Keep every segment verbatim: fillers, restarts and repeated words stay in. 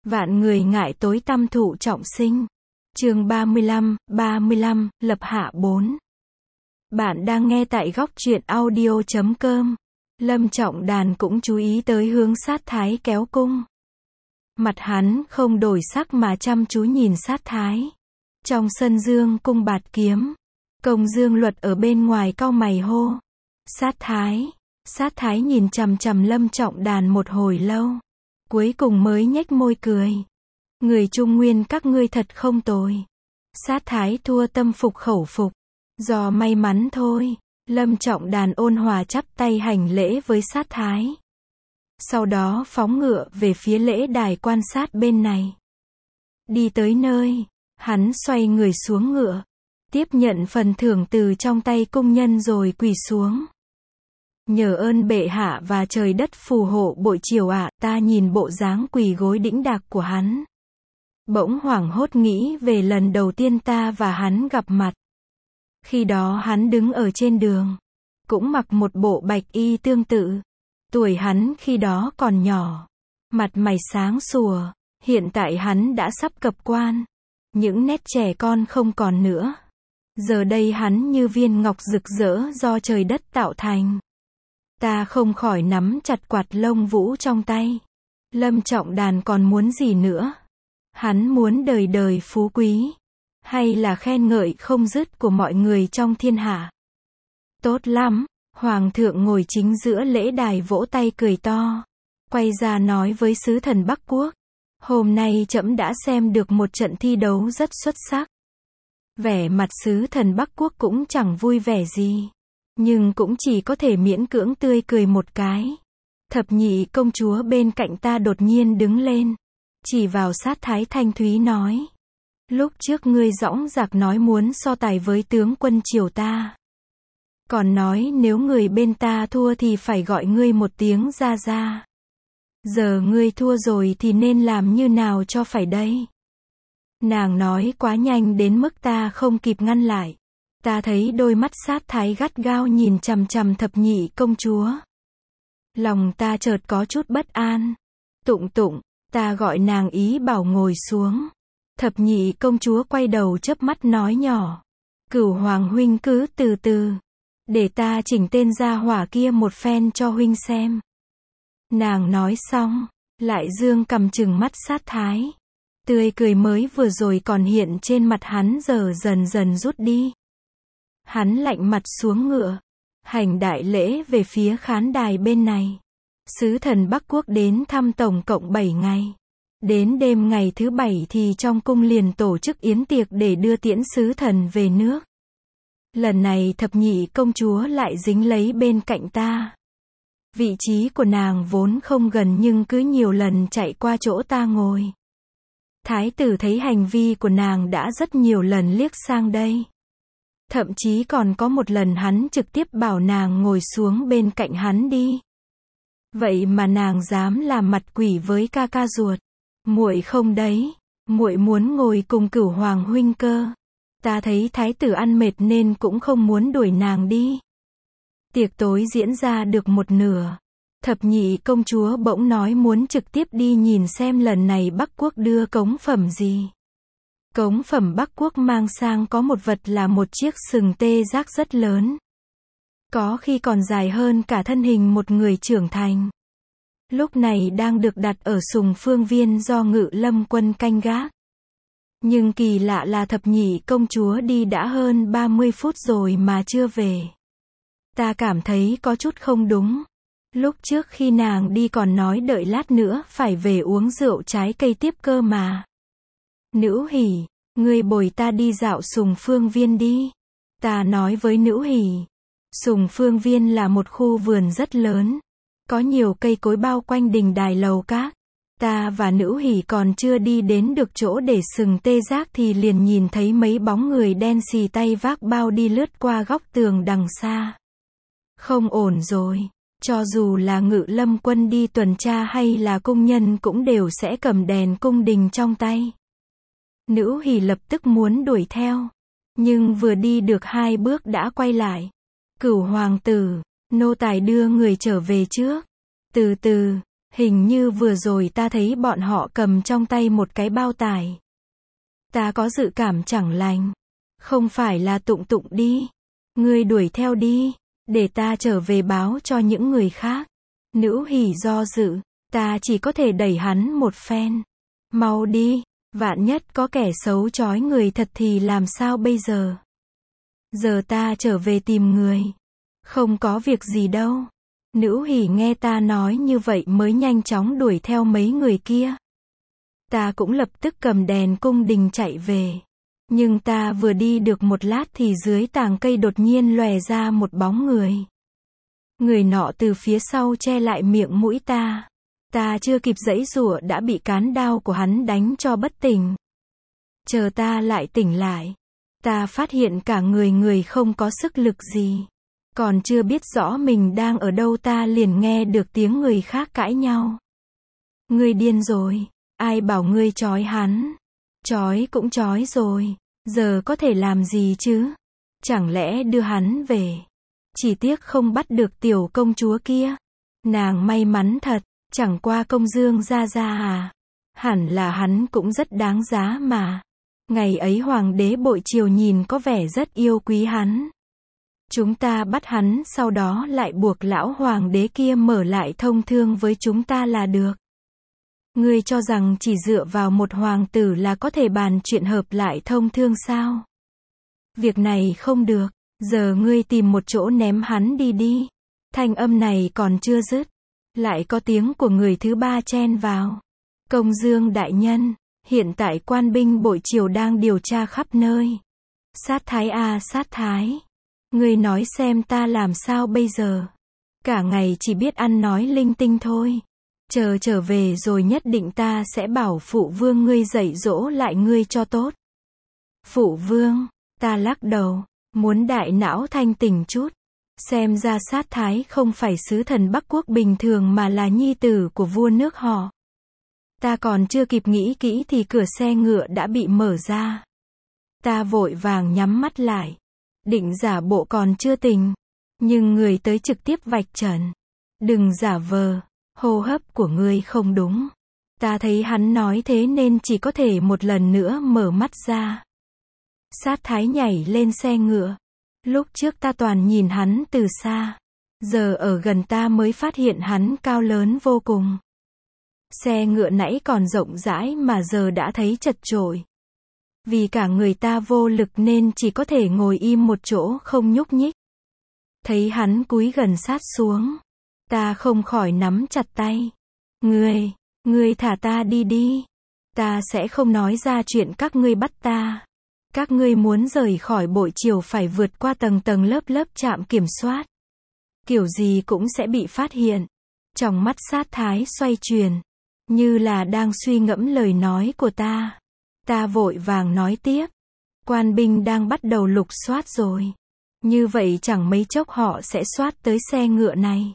Vạn người ngại tối tăm thụ trọng sinh. Chương ba mươi lăm, ba mươi lăm, lập hạ bốn. Bạn đang nghe tại góc truyện audio chấm com. Lâm Trọng Đàn cũng chú ý tới hướng sát thái kéo cung. Mặt hắn không đổi sắc mà chăm chú nhìn sát thái. Trong sân dương cung bạt kiếm. Công Dương Luật ở bên ngoài cau mày hô. Sát thái. Sát thái nhìn chằm chằm Lâm Trọng Đàn một hồi lâu. Cuối cùng mới nhếch môi cười. Người Trung Nguyên các ngươi thật không tồi. Sát thái thua tâm phục khẩu phục. Do may mắn thôi. Lâm Trọng Đàn ôn hòa chắp tay hành lễ với sát thái. Sau đó phóng ngựa về phía lễ đài quan sát bên này. Đi tới nơi, hắn xoay người xuống ngựa. Tiếp nhận phần thưởng từ trong tay cung nhân rồi quỳ xuống. Nhờ ơn bệ hạ và trời đất phù hộ bội triều ạ, ta nhìn bộ dáng quỳ gối đĩnh đạc của hắn. Bỗng hoảng hốt nghĩ về lần đầu tiên ta và hắn gặp mặt. Khi đó hắn đứng ở trên đường. Cũng mặc một bộ bạch y tương tự. Tuổi hắn khi đó còn nhỏ. Mặt mày sáng sủa. Hiện tại hắn đã sắp cập quan. Những nét trẻ con không còn nữa. Giờ đây hắn như viên ngọc rực rỡ do trời đất tạo thành. Ta không khỏi nắm chặt quạt lông vũ trong tay. Lâm Trọng Đàn còn muốn gì nữa? Hắn muốn đời đời phú quý. Hay là khen ngợi không dứt của mọi người trong thiên hạ? Tốt lắm. Hoàng thượng ngồi chính giữa lễ đài vỗ tay cười to. Quay ra nói với sứ thần Bắc Quốc. Hôm nay trẫm đã xem được một trận thi đấu rất xuất sắc. Vẻ mặt sứ thần Bắc Quốc cũng chẳng vui vẻ gì. Nhưng cũng chỉ có thể miễn cưỡng tươi cười một cái. Thập nhị công chúa bên cạnh ta đột nhiên đứng lên. Chỉ vào sát thái thanh thúy nói. Lúc trước ngươi dõng dạc nói muốn so tài với tướng quân triều ta. Còn nói nếu người bên ta thua thì phải gọi ngươi một tiếng ra ra. Giờ ngươi thua rồi thì nên làm như nào cho phải đây? Nàng nói quá nhanh đến mức ta không kịp ngăn lại. Ta thấy đôi mắt sát thái gắt gao nhìn chằm chằm thập nhị công chúa. Lòng ta chợt có chút bất an. Tụng tụng, ta gọi nàng ý bảo ngồi xuống. Thập nhị công chúa quay đầu chớp mắt nói nhỏ. Cửu hoàng huynh cứ từ từ. Để ta chỉnh tên gia hỏa kia một phen cho huynh xem. Nàng nói xong, lại dương cầm chừng mắt sát thái. Tươi cười mới vừa rồi còn hiện trên mặt hắn giờ dần dần rút đi. Hắn lạnh mặt xuống ngựa. Hành đại lễ về phía khán đài bên này. Sứ thần Bắc Quốc đến thăm tổng cộng bảy ngày. Đến đêm ngày thứ bảy thì trong cung liền tổ chức yến tiệc để đưa tiễn sứ thần về nước. Lần này thập nhị công chúa lại dính lấy bên cạnh ta. Vị trí của nàng vốn không gần nhưng cứ nhiều lần chạy qua chỗ ta ngồi. Thái tử thấy hành vi của nàng đã rất nhiều lần liếc sang đây. Thậm chí còn có một lần hắn trực tiếp bảo nàng ngồi xuống bên cạnh hắn đi. Vậy mà nàng dám làm mặt quỷ với ca ca ruột. Muội không đấy, muội muốn ngồi cùng Cửu hoàng huynh cơ. Ta thấy thái tử ăn mệt nên cũng không muốn đuổi nàng đi. Tiệc tối diễn ra được một nửa. Thập nhị công chúa bỗng nói muốn trực tiếp đi nhìn xem lần này Bắc Quốc đưa cống phẩm gì. Cống phẩm Bắc Quốc mang sang có một vật là một chiếc sừng tê giác rất lớn. Có khi còn dài hơn cả thân hình một người trưởng thành. Lúc này đang được đặt ở sùng phương viên do Ngự Lâm quân canh gác. Nhưng kỳ lạ là thập nhị công chúa đi đã hơn ba mươi phút rồi mà chưa về. Ta cảm thấy có chút không đúng. Lúc trước khi nàng đi còn nói đợi lát nữa phải về uống rượu trái cây tiếp cơ mà. Nữ Hỷ, ngươi bồi ta đi dạo sùng phương viên đi. Ta nói với Nữ Hỷ. Sùng phương viên là một khu vườn rất lớn. Có nhiều cây cối bao quanh đình đài lầu các. Ta và Nữ Hỷ còn chưa đi đến được chỗ để sừng tê giác thì liền nhìn thấy mấy bóng người đen xì tay vác bao đi lướt qua góc tường đằng xa. Không ổn rồi. Cho dù là Ngự Lâm quân đi tuần tra hay là cung nhân cũng đều sẽ cầm đèn cung đình trong tay. Nữ Hỷ lập tức muốn đuổi theo. Nhưng vừa đi được hai bước đã quay lại. Cửu hoàng tử, nô tài đưa người trở về trước. Từ từ, Hình như vừa rồi ta thấy bọn họ cầm trong tay một cái bao tải. Ta có dự cảm chẳng lành. Không phải là Tụng Tụng đi. Ngươi đuổi theo đi, để ta trở về báo cho những người khác. Nữ Hỷ do dự, ta chỉ có thể đẩy hắn một phen. Mau đi, vạn nhất có kẻ xấu trói người thật thì làm sao bây giờ? Giờ ta trở về tìm người. Không có việc gì đâu. Nữ Hỷ nghe ta nói như vậy mới nhanh chóng đuổi theo mấy người kia. Ta cũng lập tức cầm đèn cung đình chạy về. Nhưng ta vừa đi được một lát thì dưới tàng cây đột nhiên lòe ra một bóng người. Người nọ từ phía sau che lại miệng mũi ta. Ta chưa kịp giãy giụa đã bị cán đao của hắn đánh cho bất tỉnh. Chờ ta lại tỉnh lại. Ta phát hiện cả người người không có sức lực gì. Còn chưa biết rõ mình đang ở đâu ta liền nghe được tiếng người khác cãi nhau. Ngươi điên rồi, ai bảo ngươi trói hắn? Trói cũng trói rồi, giờ có thể làm gì chứ? Chẳng lẽ đưa hắn về? Chỉ tiếc không bắt được tiểu công chúa kia. Nàng may mắn thật, chẳng qua Công Dương gia gia à? Hẳn là hắn cũng rất đáng giá mà. Ngày ấy hoàng đế bội triều nhìn có vẻ rất yêu quý hắn. Chúng ta bắt hắn sau đó lại buộc lão hoàng đế kia mở lại thông thương với chúng ta là được. Ngươi cho rằng chỉ dựa vào một hoàng tử là có thể bàn chuyện hợp lại thông thương sao? Việc này không được, giờ ngươi tìm một chỗ ném hắn đi đi. Thanh âm này còn chưa dứt, lại có tiếng của người thứ ba chen vào. Công Dương đại nhân, hiện tại quan binh bội triều đang điều tra khắp nơi. Sát thái à sát thái. Ngươi nói xem ta làm sao bây giờ? Cả ngày chỉ biết ăn nói linh tinh thôi. Chờ trở về rồi nhất định ta sẽ bảo phụ vương ngươi dạy dỗ lại ngươi cho tốt. Phụ vương, ta lắc đầu, muốn đại não thanh tỉnh chút. Xem ra sát thái không phải sứ thần Bắc Quốc bình thường mà là nhi tử của vua nước họ. Ta còn chưa kịp nghĩ kỹ thì cửa xe ngựa đã bị mở ra. Ta vội vàng nhắm mắt lại. Định giả bộ còn chưa tỉnh. Nhưng người tới trực tiếp vạch trần. Đừng giả vờ, hô hấp của ngươi không đúng. Ta thấy hắn nói thế nên chỉ có thể một lần nữa mở mắt ra. Sát thái nhảy lên xe ngựa. Lúc trước ta toàn nhìn hắn từ xa. Giờ ở gần ta mới phát hiện hắn cao lớn vô cùng. Xe ngựa nãy còn rộng rãi mà giờ đã thấy chật chội. Vì cả người ta vô lực nên chỉ có thể ngồi im một chỗ không nhúc nhích. Thấy hắn cúi gần sát xuống. Ta không khỏi nắm chặt tay. Ngươi, ngươi thả ta đi đi. Ta sẽ không nói ra chuyện các ngươi bắt ta. Các ngươi muốn rời khỏi bội triều phải vượt qua tầng tầng lớp lớp trạm kiểm soát. Kiểu gì cũng sẽ bị phát hiện. Trong mắt sát thái xoay chuyển. Như là đang suy ngẫm lời nói của ta. Ta vội vàng nói tiếp. Quan binh đang bắt đầu lục soát rồi. Như vậy chẳng mấy chốc họ sẽ soát tới xe ngựa này.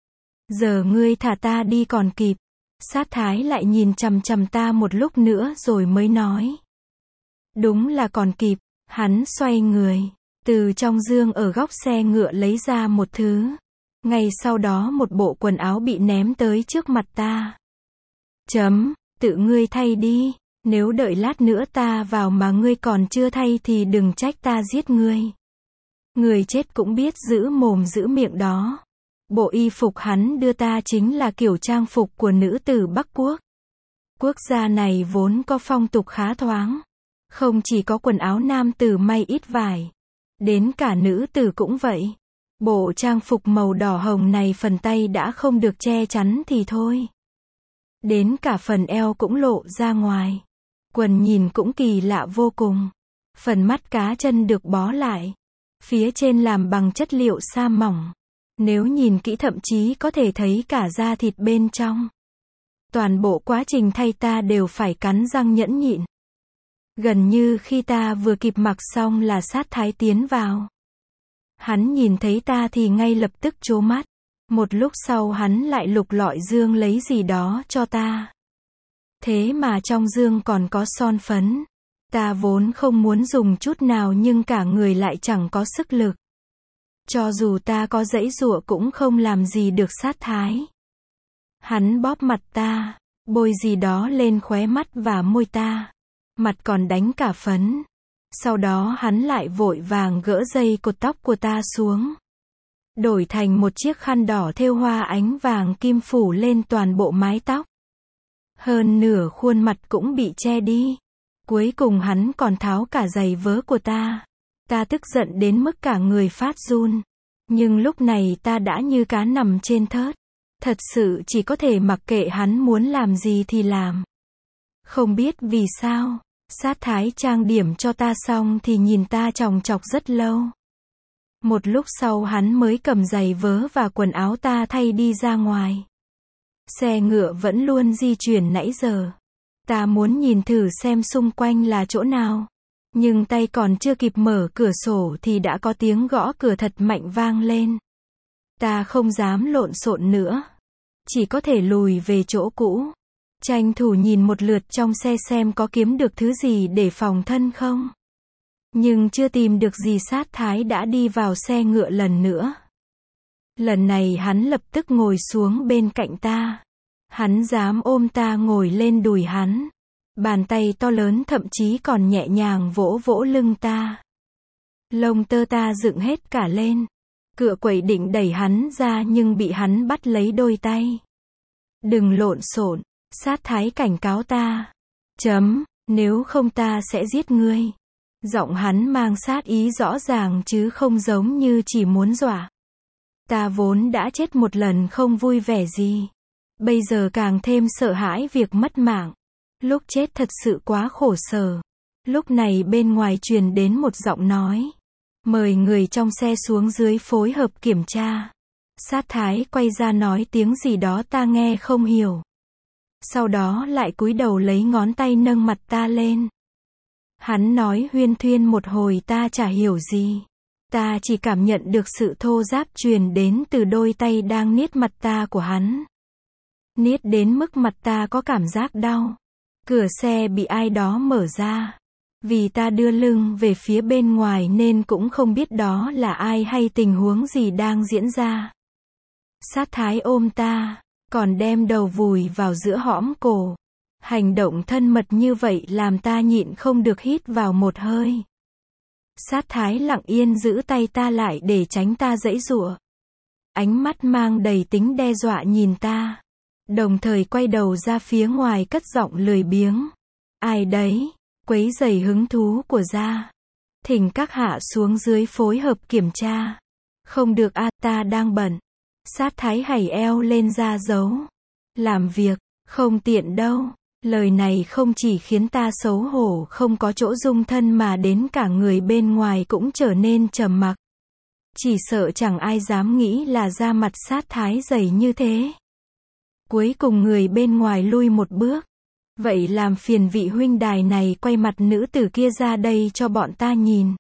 Giờ ngươi thả ta đi còn kịp. Sát thái lại nhìn chằm chằm ta một lúc nữa rồi mới nói. Đúng là còn kịp. Hắn xoay người. Từ trong dương ở góc xe ngựa lấy ra một thứ. Ngay sau đó một bộ quần áo bị ném tới trước mặt ta. Chấm, tự ngươi thay đi. Nếu đợi lát nữa ta vào mà ngươi còn chưa thay thì đừng trách ta giết ngươi. Người chết cũng biết giữ mồm giữ miệng đó. Bộ y phục hắn đưa ta chính là kiểu trang phục của nữ tử Bắc Quốc. Quốc gia này vốn có phong tục khá thoáng. Không chỉ có quần áo nam tử may ít vải. Đến cả nữ tử cũng vậy. Bộ trang phục màu đỏ hồng này phần tay đã không được che chắn thì thôi. Đến cả phần eo cũng lộ ra ngoài. Quần nhìn cũng kỳ lạ vô cùng. Phần mắt cá chân được bó lại. Phía trên làm bằng chất liệu sa mỏng. Nếu nhìn kỹ thậm chí có thể thấy cả da thịt bên trong. Toàn bộ quá trình thay ta đều phải cắn răng nhẫn nhịn. Gần như khi ta vừa kịp mặc xong là sát thái tiến vào. Hắn nhìn thấy ta thì ngay lập tức trố mắt. Một lúc sau hắn lại lục lọi dương lấy gì đó cho ta. Thế mà trong dương còn có son phấn. Ta vốn không muốn dùng chút nào nhưng cả người lại chẳng có sức lực. Cho dù ta có giãy giụa cũng không làm gì được sát thái. Hắn bóp mặt ta, bôi gì đó lên khóe mắt và môi ta. Mặt còn đánh cả phấn. Sau đó hắn lại vội vàng gỡ dây cột tóc của ta xuống. Đổi thành một chiếc khăn đỏ thêu hoa ánh vàng kim phủ lên toàn bộ mái tóc. Hơn nửa khuôn mặt cũng bị che đi. Cuối cùng hắn còn tháo cả giày vớ của ta. Ta tức giận đến mức cả người phát run. Nhưng lúc này ta đã như cá nằm trên thớt. Thật sự chỉ có thể mặc kệ hắn muốn làm gì thì làm. Không biết vì sao, sát thái trang điểm cho ta xong thì nhìn ta chòng chọc rất lâu. Một lúc sau hắn mới cầm giày vớ và quần áo ta thay đi ra ngoài. Xe ngựa vẫn luôn di chuyển nãy giờ. Ta muốn nhìn thử xem xung quanh là chỗ nào. Nhưng tay còn chưa kịp mở cửa sổ thì đã có tiếng gõ cửa thật mạnh vang lên. Ta không dám lộn xộn nữa. Chỉ có thể lùi về chỗ cũ. Tranh thủ nhìn một lượt trong xe xem có kiếm được thứ gì để phòng thân không. Nhưng chưa tìm được gì sát thái đã đi vào xe ngựa lần nữa. Lần này hắn lập tức ngồi xuống bên cạnh ta. Hắn dám ôm ta ngồi lên đùi hắn. Bàn tay to lớn thậm chí còn nhẹ nhàng vỗ vỗ lưng ta. Lông tơ ta dựng hết cả lên. Cựa quậy định đẩy hắn ra nhưng bị hắn bắt lấy đôi tay. Đừng lộn xộn, sát thái cảnh cáo ta. Chấm, nếu không ta sẽ giết ngươi. Giọng hắn mang sát ý rõ ràng chứ không giống như chỉ muốn dọa. Ta vốn đã chết một lần không vui vẻ gì. Bây giờ càng thêm sợ hãi việc mất mạng. Lúc chết thật sự quá khổ sở. Lúc này bên ngoài truyền đến một giọng nói. Mời người trong xe xuống dưới phối hợp kiểm tra. Sát thái quay ra nói tiếng gì đó ta nghe không hiểu. Sau đó lại cúi đầu lấy ngón tay nâng mặt ta lên. Hắn nói huyên thuyên một hồi ta chả hiểu gì. Ta chỉ cảm nhận được sự thô ráp truyền đến từ đôi tay đang niết mặt ta của hắn. Niết đến mức mặt ta có cảm giác đau. Cửa xe bị ai đó mở ra. Vì ta đưa lưng về phía bên ngoài nên cũng không biết đó là ai hay tình huống gì đang diễn ra. Sát thái ôm ta, còn đem đầu vùi vào giữa hõm cổ. Hành động thân mật như vậy làm ta nhịn không được hít vào một hơi. Sát thái lặng yên giữ tay ta lại để tránh ta giãy giụa. Ánh mắt mang đầy tính đe dọa nhìn ta. Đồng thời quay đầu ra phía ngoài cất giọng lười biếng. Ai đấy? Quấy rầy hứng thú của gia. Thỉnh các hạ xuống dưới phối hợp kiểm tra. Không được a, ta đang bận. Sát thái hẩy eo lên ra dấu. Làm việc, không tiện đâu. Lời này không chỉ khiến ta xấu hổ không có chỗ dung thân mà đến cả người bên ngoài cũng trở nên trầm mặc. Chỉ sợ chẳng ai dám nghĩ là da mặt sát thái dày như thế. Cuối cùng người bên ngoài lui một bước. Vậy làm phiền vị huynh đài này quay mặt nữ tử kia ra đây cho bọn ta nhìn.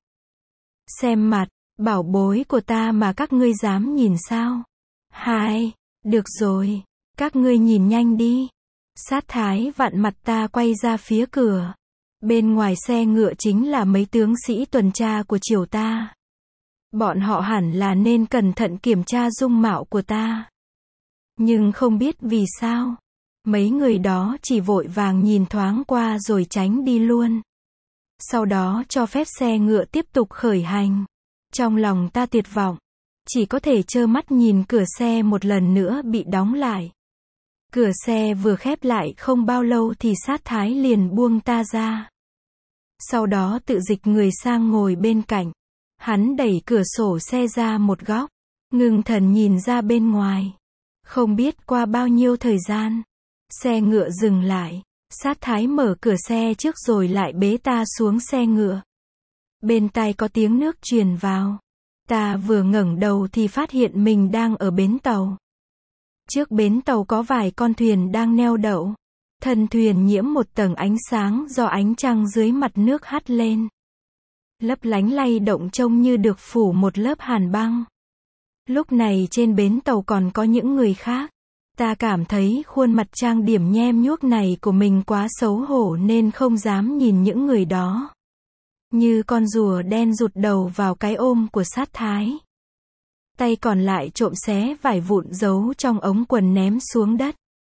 Xem mặt, bảo bối của ta mà các ngươi dám nhìn sao? Hai, được rồi, các ngươi nhìn nhanh đi. Sát thái vặn mặt ta quay ra phía cửa. Bên ngoài xe ngựa chính là mấy tướng sĩ tuần tra của triều ta. Bọn họ hẳn là nên cẩn thận kiểm tra dung mạo của ta. Nhưng không biết vì sao. Mấy người đó chỉ vội vàng nhìn thoáng qua rồi tránh đi luôn. Sau đó cho phép xe ngựa tiếp tục khởi hành. Trong lòng ta tuyệt vọng. Chỉ có thể trơ mắt nhìn cửa xe một lần nữa bị đóng lại. Cửa xe vừa khép lại không bao lâu thì sát thái liền buông ta ra. Sau đó tự dịch người sang ngồi bên cạnh. Hắn đẩy cửa sổ xe ra một góc. Ngưng thần nhìn ra bên ngoài. Không biết qua bao nhiêu thời gian. Xe ngựa dừng lại. Sát thái mở cửa xe trước rồi lại bế ta xuống xe ngựa. Bên tai có tiếng nước truyền vào. Ta vừa ngẩng đầu thì phát hiện mình đang ở bến tàu. Trước bến tàu có vài con thuyền đang neo đậu. Thân thuyền nhiễm một tầng ánh sáng do ánh trăng dưới mặt nước hắt lên. Lấp lánh lay động trông như được phủ một lớp hàn băng. Lúc này trên bến tàu còn có những người khác. Ta cảm thấy khuôn mặt trang điểm nhem nhuốc này của mình quá xấu hổ nên không dám nhìn những người đó. Như con rùa đen rụt đầu vào cái ôm của sát thái. Tay còn lại trộm xé vải vụn giấu trong ống quần ném xuống đất.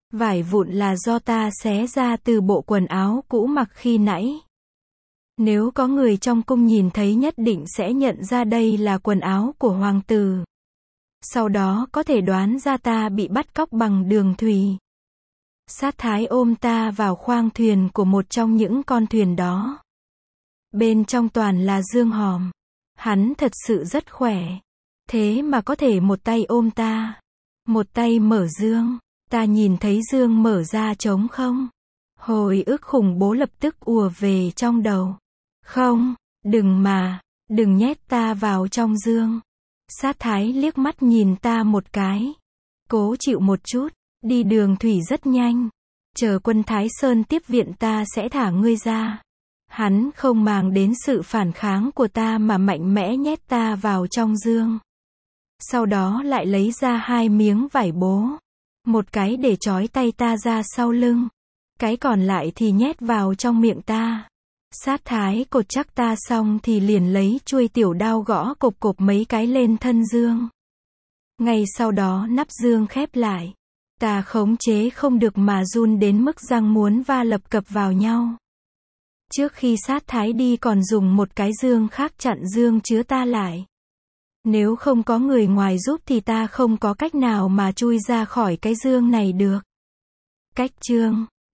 Vải vụn là do ta xé ra từ bộ quần áo cũ mặc khi nãy. Nếu có người trong cung nhìn thấy nhất định sẽ nhận ra đây là quần áo của hoàng tử. Sau đó có thể đoán ra ta bị bắt cóc bằng đường thủy. Sát thái ôm ta vào khoang thuyền của một trong những con thuyền đó. Bên trong toàn là dương hòm. Hắn thật sự rất khỏe. Thế mà có thể một tay ôm ta, một tay mở dương. Ta nhìn thấy dương mở ra trống không. Hồi ức khủng bố lập tức ùa về trong đầu. Không, đừng mà, đừng nhét ta vào trong dương. Sát thái liếc mắt nhìn ta một cái. Cố chịu một chút, đi đường thủy rất nhanh. Chờ quân Thái Sơn tiếp viện ta sẽ thả ngươi ra. Hắn không màng đến sự phản kháng của ta mà mạnh mẽ nhét ta vào trong dương. Sau đó lại lấy ra hai miếng vải bố. Một cái để trói tay ta ra sau lưng. Cái còn lại thì nhét vào trong miệng ta. Sát thái cột chắc ta xong thì liền lấy chuôi tiểu đao gõ cộp cộp mấy cái lên thân dương. Ngay sau đó nắp dương khép lại. Ta khống chế không được mà run đến mức răng muốn va lập cập vào nhau. Trước khi sát thái đi còn dùng một cái dương khác chặn dương chứa ta lại. Nếu không có người ngoài giúp thì ta không có cách nào mà chui ra khỏi cái dương này được. Cách chương